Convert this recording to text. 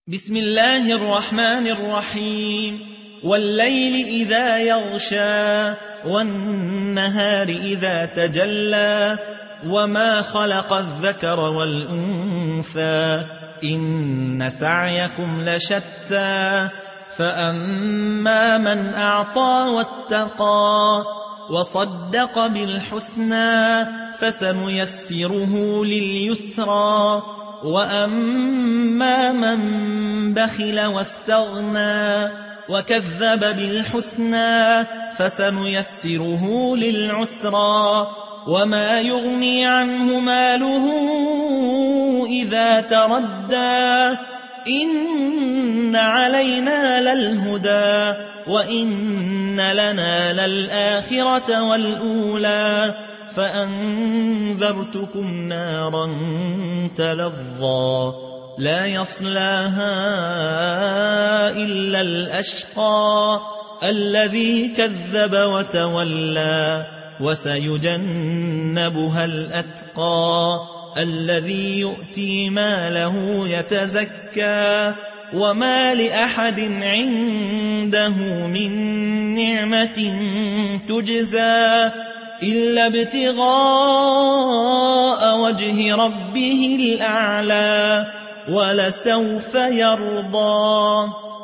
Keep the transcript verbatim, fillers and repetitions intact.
بسم الله الرحمن الرحيم والليل إذا يغشى والنهار إذا تجلى وما خلق الذكر والأنثى إن سعيكم لشتى فأما من أعطى واتقى وصدق بالحسنى فسنيسره لليسرى وأما من بخل واستغنى وكذب بالحسنى فسنيسره للعسرى وما يغني عنه ماله إذا تردى إن علينا للهدى وإن لنا للآخرة والأولى فأنذرتكم نارا تلظى لا يصلاها إلا الأشقى الذي كذب وتولى وسيجنبها الأتقى الذي يؤتي ماله يتزكى وما لأحد عنده من نعمة تجزى إلا ابتغاء وجه ربه الأعلى ولسوف يرضى.